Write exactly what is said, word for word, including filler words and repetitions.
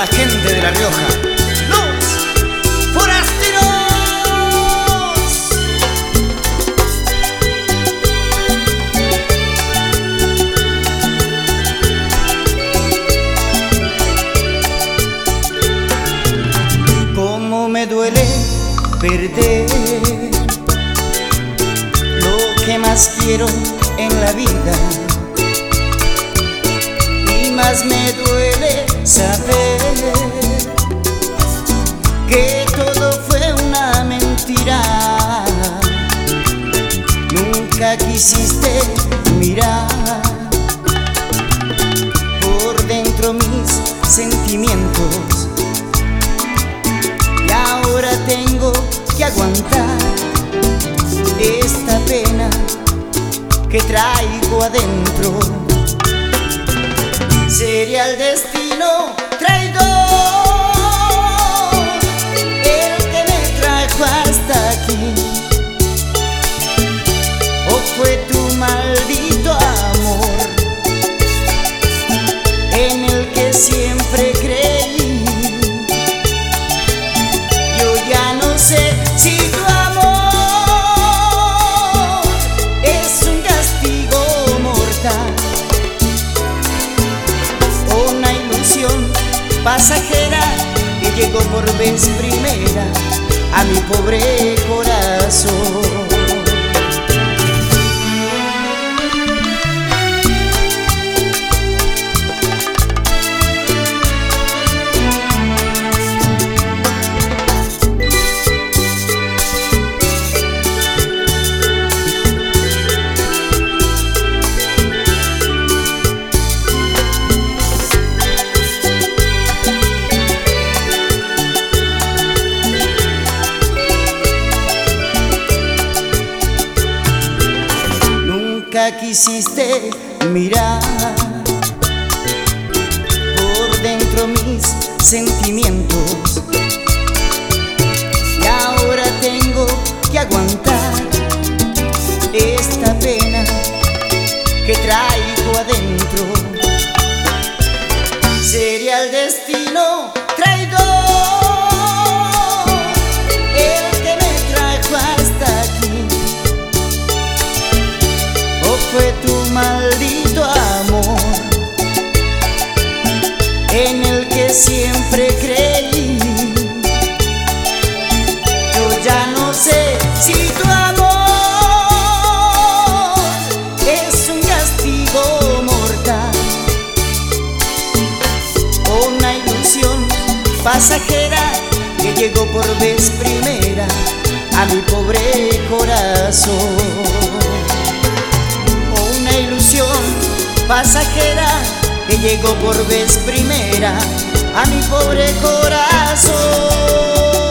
la gente de La Rioja, los forasteros. Cómo me duele perder lo que más quiero en la vida, y más me duele saber que todo fue una mentira. Nunca quisiste mirar por dentro mis sentimientos, y ahora tengo que aguantar esta pena que traigo adentro. Sería el destino traidor el que me trajo hasta aquí, o fue tu maldito amor en el que siempre creí. Yo ya no sé si tu amor es un castigo mortal, una ilusión pasajera que llegó por vez primera a mi pobre corazón. Nunca quisiste mirar por dentro mis sentimientos, y ahora tengo que aguantar esta pena que traigo adentro. Sería el destino traidor el que me trajo hasta aquí, o fue tu maldito amor en el que siempre creí. Yo ya no sé si tu amor es un castigo mortal, o una ilusión pasajera que llegó por vez primera a mi pobre corazón. Una ilusión pasajera que llegó por vez primera a mi pobre corazón.